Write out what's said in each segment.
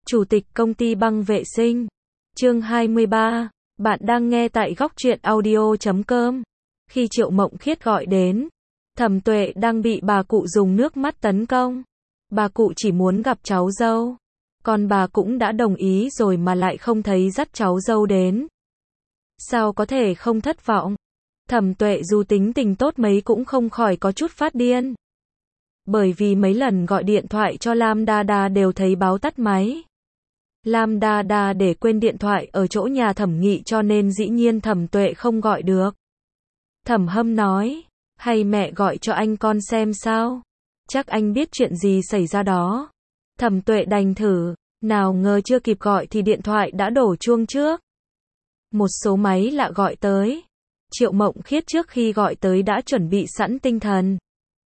Chủ tịch công ty băng vệ sinh. Chương 23. Bạn đang nghe tại góc truyện audio.com. Khi Triệu Mộng Khiết gọi đến, Thẩm Tuệ đang bị bà cụ dùng nước mắt tấn công. Bà cụ chỉ muốn gặp cháu dâu. Còn bà cũng đã đồng ý rồi mà lại không thấy dắt cháu dâu đến. Sao có thể không thất vọng? Thẩm Tuệ dù tính tình tốt mấy cũng không khỏi có chút phát điên. Bởi vì mấy lần gọi điện thoại cho Lam Đa Đa đều thấy báo tắt máy. Lam Đa Đa để quên điện thoại ở chỗ nhà Thẩm Nghị cho nên dĩ nhiên Thẩm Tuệ không gọi được. Thẩm Hâm nói, hay mẹ gọi cho anh con xem sao? Chắc anh biết chuyện gì xảy ra đó. Thẩm Tuệ đành thử, nào ngờ chưa kịp gọi thì điện thoại đã đổ chuông trước. Một số máy lạ gọi tới. Triệu Mộng Khiết trước khi gọi tới đã chuẩn bị sẵn tinh thần.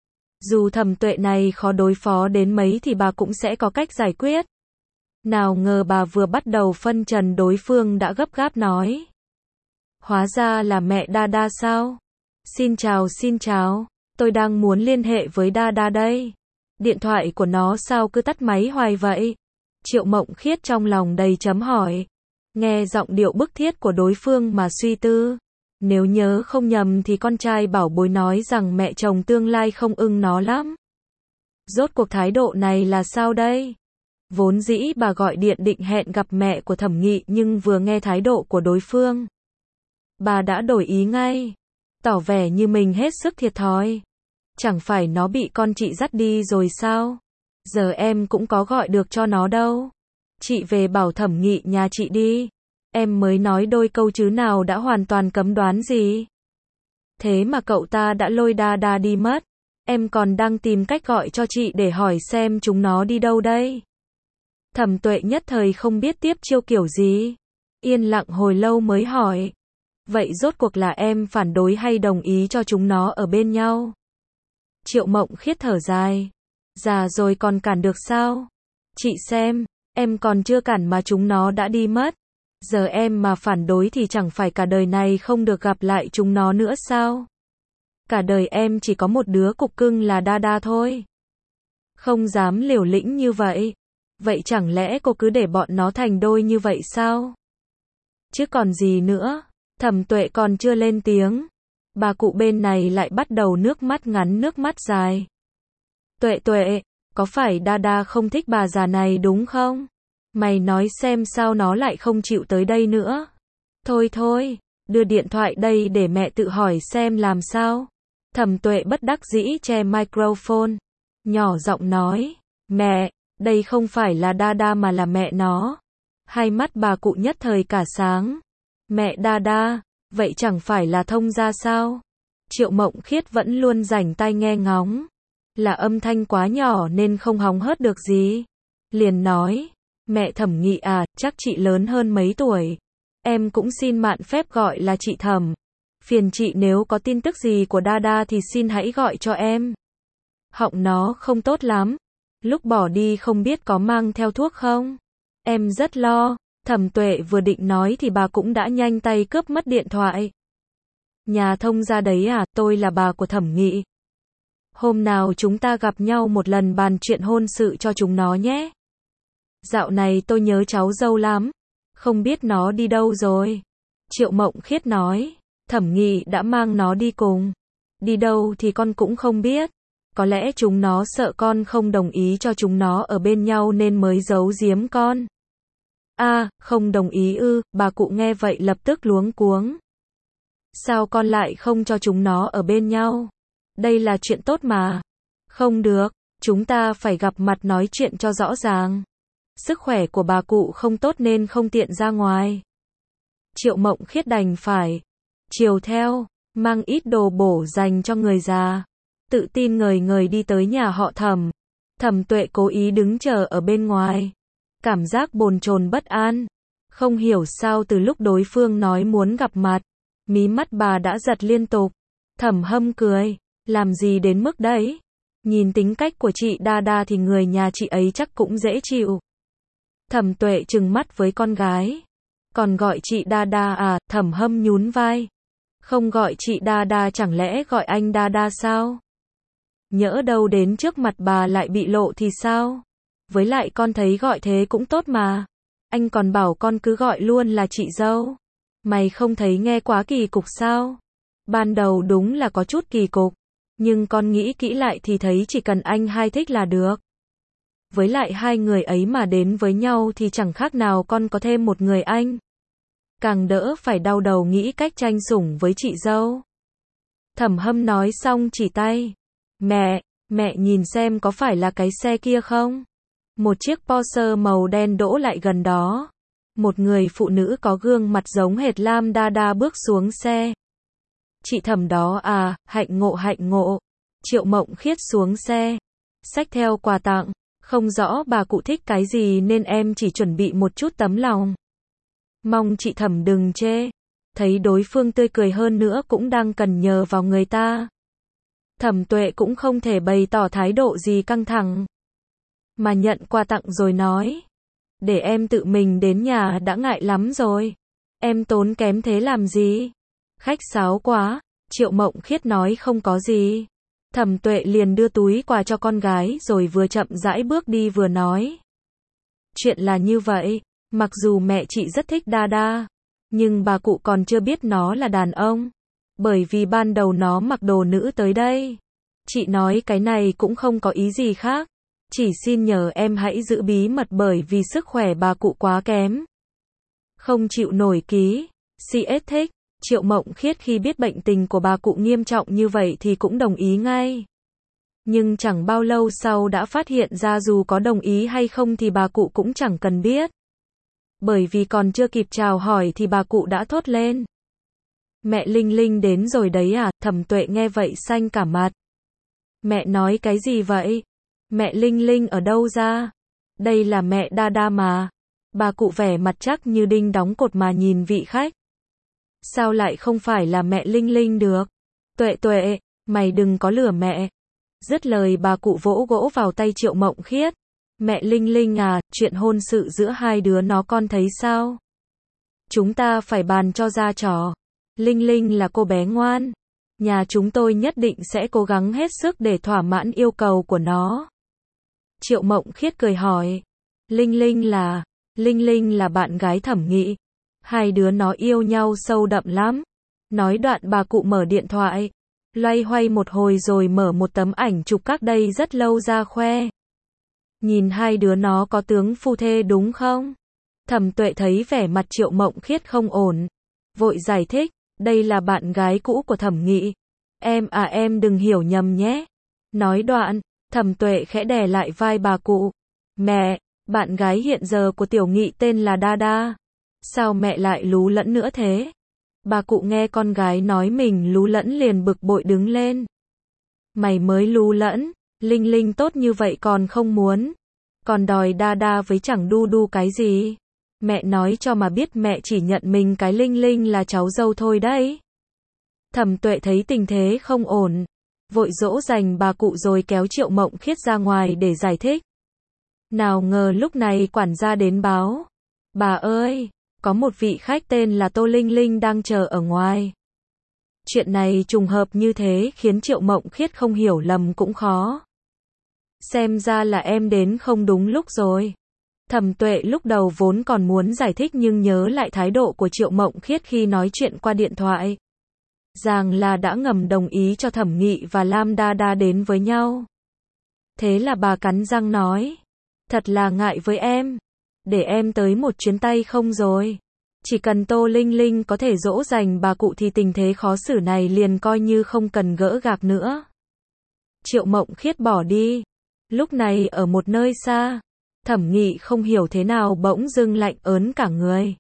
Dù Thẩm Tuệ này khó đối phó đến mấy thì bà cũng sẽ có cách giải quyết. Nào ngờ bà vừa bắt đầu phân trần đối phương đã gấp gáp nói. Hóa ra là mẹ Đa Đa sao? Xin chào, tôi đang muốn liên hệ với Đa Đa đây. Điện thoại của nó sao cứ tắt máy hoài vậy? Triệu Mộng Khiết trong lòng đầy chấm hỏi. Nghe giọng điệu bức thiết của đối phương mà suy tư. Nếu nhớ không nhầm thì con trai bảo bối nói rằng mẹ chồng tương lai không ưng nó lắm. Rốt cuộc thái độ này là sao đây? Vốn dĩ bà gọi điện định hẹn gặp mẹ của Thẩm Nghị nhưng vừa nghe thái độ của đối phương, bà đã đổi ý ngay, tỏ vẻ như mình hết sức thiệt thòi. Chẳng phải nó bị con chị dắt đi rồi sao? Giờ em cũng có gọi được cho nó đâu. Chị về bảo Thẩm Nghị nhà chị đi. Em mới nói đôi câu chứ nào đã hoàn toàn cấm đoán gì. Thế mà cậu ta đã lôi Đa Đa đi mất. Em còn đang tìm cách gọi cho chị để hỏi xem chúng nó đi đâu đây. Thẩm Tuệ nhất thời không biết tiếp chiêu kiểu gì. Yên lặng hồi lâu mới hỏi. Vậy rốt cuộc là em phản đối hay đồng ý cho chúng nó ở bên nhau? Triệu Mộng Khiết thở dài. Già rồi còn cản được sao? Chị xem, em còn chưa cản mà chúng nó đã đi mất. Giờ em mà phản đối thì chẳng phải cả đời này không được gặp lại chúng nó nữa sao? Cả đời em chỉ có một đứa cục cưng là Đa Đa thôi. Không dám liều lĩnh như vậy. Vậy chẳng lẽ cô cứ để bọn nó thành đôi như vậy sao? Chứ còn gì nữa? Thẩm Tuệ còn chưa lên tiếng. Bà cụ bên này lại bắt đầu nước mắt ngắn nước mắt dài. Tuệ, có phải Đa Đa không thích bà già này đúng không? Mày nói xem sao nó lại không chịu tới đây nữa. Thôi, đưa điện thoại đây để mẹ tự hỏi xem làm sao. Thẩm Tuệ bất đắc dĩ che microphone. Nhỏ giọng nói, mẹ, đây không phải là Đa Đa mà là mẹ nó. Hai mắt bà cụ nhất thời cả sáng. Mẹ Đa Đa, vậy chẳng phải là thông gia sao? Triệu Mộng Khiết vẫn luôn rảnh tai nghe ngóng. Là âm thanh quá nhỏ nên không hóng hớt được gì. Liền nói, mẹ Thẩm Nghị à, chắc chị lớn hơn mấy tuổi. Em cũng xin mạn phép gọi là chị Thẩm. Phiền chị nếu có tin tức gì của Đa Đa thì xin hãy gọi cho em. Họng nó không tốt lắm. Lúc bỏ đi không biết có mang theo thuốc không? Em rất lo. Thẩm Tuệ vừa định nói thì bà cũng đã nhanh tay cướp mất điện thoại. Nhà thông gia đấy à, tôi là bà của Thẩm Nghị. Hôm nào chúng ta gặp nhau một lần bàn chuyện hôn sự cho chúng nó nhé. Dạo này tôi nhớ cháu dâu lắm. Không biết nó đi đâu rồi. Triệu Mộng Khiết nói, Thẩm Nghị đã mang nó đi cùng. Đi đâu thì con cũng không biết. Có lẽ chúng nó sợ con không đồng ý cho chúng nó ở bên nhau nên mới giấu giếm con. Không đồng ý ư? Bà cụ nghe vậy lập tức luống cuống. Sao con lại không cho chúng nó ở bên nhau? Đây là chuyện tốt mà. Không được, chúng ta phải gặp mặt nói chuyện cho rõ ràng. Sức khỏe của bà cụ không tốt nên không tiện ra ngoài. Triệu Mộng Khiết đành phải chiều theo, mang ít đồ bổ dành cho người già. Tự tin ngời đi tới nhà họ Thẩm. Thẩm Tuệ cố ý đứng chờ ở bên ngoài. Cảm giác bồn chồn bất an. Không hiểu sao từ lúc đối phương nói muốn gặp mặt, mí mắt bà đã giật liên tục. Thẩm Hâm cười. Làm gì đến mức đấy? Nhìn tính cách của chị Đa Đa thì người nhà chị ấy chắc cũng dễ chịu. Thẩm Tuệ trừng mắt với con gái. Còn gọi chị Đa Đa à? Thẩm Hâm nhún vai. Không gọi chị Đa Đa chẳng lẽ gọi anh Đa Đa sao? Nhỡ đâu đến trước mặt bà lại bị lộ thì sao? Với lại con thấy gọi thế cũng tốt mà. Anh còn bảo con cứ gọi luôn là chị dâu. Mày không thấy nghe quá kỳ cục sao? Ban đầu đúng là có chút kỳ cục, nhưng con nghĩ kỹ lại thì thấy chỉ cần anh hai thích là được. Với lại hai người ấy mà đến với nhau thì chẳng khác nào con có thêm một người anh. Càng đỡ phải đau đầu nghĩ cách tranh sủng với chị dâu. Thẩm Hâm nói xong chỉ tay. Mẹ nhìn xem có phải là cái xe kia không? Một chiếc Porsche màu đen đỗ lại gần đó. Một người phụ nữ có gương mặt giống hệt Lam Đa Đa bước xuống xe. Chị Thẩm đó à, hạnh ngộ. Triệu Mộng Khiết xuống xe, xách theo quà tặng. Không rõ bà cụ thích cái gì nên em chỉ chuẩn bị một chút tấm lòng. Mong chị Thẩm đừng chê. Thấy đối phương tươi cười hơn nữa cũng đang cần nhờ vào người ta. Thẩm Tuệ cũng không thể bày tỏ thái độ gì căng thẳng, mà nhận quà tặng rồi nói. Để em tự mình đến nhà đã ngại lắm rồi. Em tốn kém thế làm gì? Khách sáo quá. Triệu Mộng Khiết nói không có gì. Thẩm Tuệ liền đưa túi quà cho con gái rồi vừa chậm rãi bước đi vừa nói. Chuyện là như vậy, mặc dù mẹ chị rất thích Đa Đa, nhưng bà cụ còn chưa biết nó là đàn ông. Bởi vì ban đầu nó mặc đồ nữ tới đây. Chị nói cái này cũng không có ý gì khác. Chỉ xin nhờ em hãy giữ bí mật bởi vì sức khỏe bà cụ quá kém. Không chịu nổi ký. CS thích. Triệu Mộng Khiết khi biết bệnh tình của bà cụ nghiêm trọng như vậy thì cũng đồng ý ngay. Nhưng chẳng bao lâu sau đã phát hiện ra dù có đồng ý hay không thì bà cụ cũng chẳng cần biết. Bởi vì còn chưa kịp chào hỏi thì bà cụ đã thốt lên. Mẹ Linh Linh đến rồi đấy à? Thẩm Tuệ nghe vậy xanh cả mặt. Mẹ nói cái gì vậy? Mẹ Linh Linh ở đâu ra? Đây là mẹ Đa Đa mà. Bà cụ vẻ mặt chắc như đinh đóng cột mà nhìn vị khách. Sao lại không phải là mẹ Linh Linh được? Tuệ, mày đừng có lừa mẹ. Dứt lời bà cụ vỗ gỗ vào tay Triệu Mộng Khiết. Mẹ Linh Linh à, chuyện hôn sự giữa hai đứa nó con thấy sao? Chúng ta phải bàn cho ra trò. Linh Linh là cô bé ngoan. Nhà chúng tôi nhất định sẽ cố gắng hết sức để thỏa mãn yêu cầu của nó. Triệu Mộng Khiết cười hỏi. Linh Linh là bạn gái Thẩm Nghị. Hai đứa nó yêu nhau sâu đậm lắm. Nói đoạn bà cụ mở điện thoại. Loay hoay một hồi rồi mở một tấm ảnh chụp cách đây rất lâu ra khoe. Nhìn hai đứa nó có tướng phu thê đúng không? Thẩm Tuệ thấy vẻ mặt Triệu Mộng Khiết không ổn. Vội giải thích. Đây là bạn gái cũ của Thẩm Nghị. Em đừng hiểu nhầm nhé. Nói đoạn, Thẩm Tuệ khẽ đè lại vai bà cụ. Mẹ, bạn gái hiện giờ của Tiểu Nghị tên là Đa Đa. Sao mẹ lại lú lẫn nữa thế? Bà cụ nghe con gái nói mình lú lẫn liền bực bội đứng lên. Mày mới lú lẫn, Linh Linh tốt như vậy còn không muốn. Còn đòi Đa Đa với chẳng đu đu cái gì. Mẹ nói cho mà biết mẹ chỉ nhận mình cái Linh Linh là cháu dâu thôi đấy. Thẩm Tuệ thấy tình thế không ổn. Vội dỗ dành bà cụ rồi kéo Triệu Mộng Khiết ra ngoài để giải thích. Nào ngờ lúc này quản gia đến báo. Bà ơi, có một vị khách tên là Tô Linh Linh đang chờ ở ngoài. Chuyện này trùng hợp như thế khiến Triệu Mộng Khiết không hiểu lầm cũng khó. Xem ra là em đến không đúng lúc rồi. Thẩm Tuệ lúc đầu vốn còn muốn giải thích nhưng nhớ lại thái độ của Triệu Mộng Khiết khi nói chuyện qua điện thoại. Rằng là đã ngầm đồng ý cho Thẩm Nghị và Lam Đa Đa đến với nhau. Thế là bà cắn răng nói. Thật là ngại với em. Để em tới một chuyến tay không rồi. Chỉ cần Tô Linh Linh có thể dỗ dành bà cụ thì tình thế khó xử này liền coi như không cần gỡ gạc nữa. Triệu Mộng Khiết bỏ đi. Lúc này ở một nơi xa, Thẩm Nghị không hiểu thế nào bỗng dưng lạnh ớn cả người.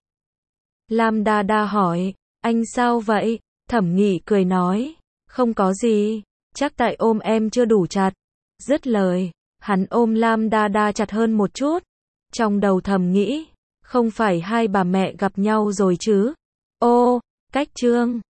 Lam Đa Đa hỏi, anh sao vậy? Thẩm Nghị cười nói, không có gì, chắc tại ôm em chưa đủ chặt. Dứt lời, hắn ôm Lam Đa Đa chặt hơn một chút. Trong đầu thầm nghĩ, không phải hai bà mẹ gặp nhau rồi chứ? Ô, cách chương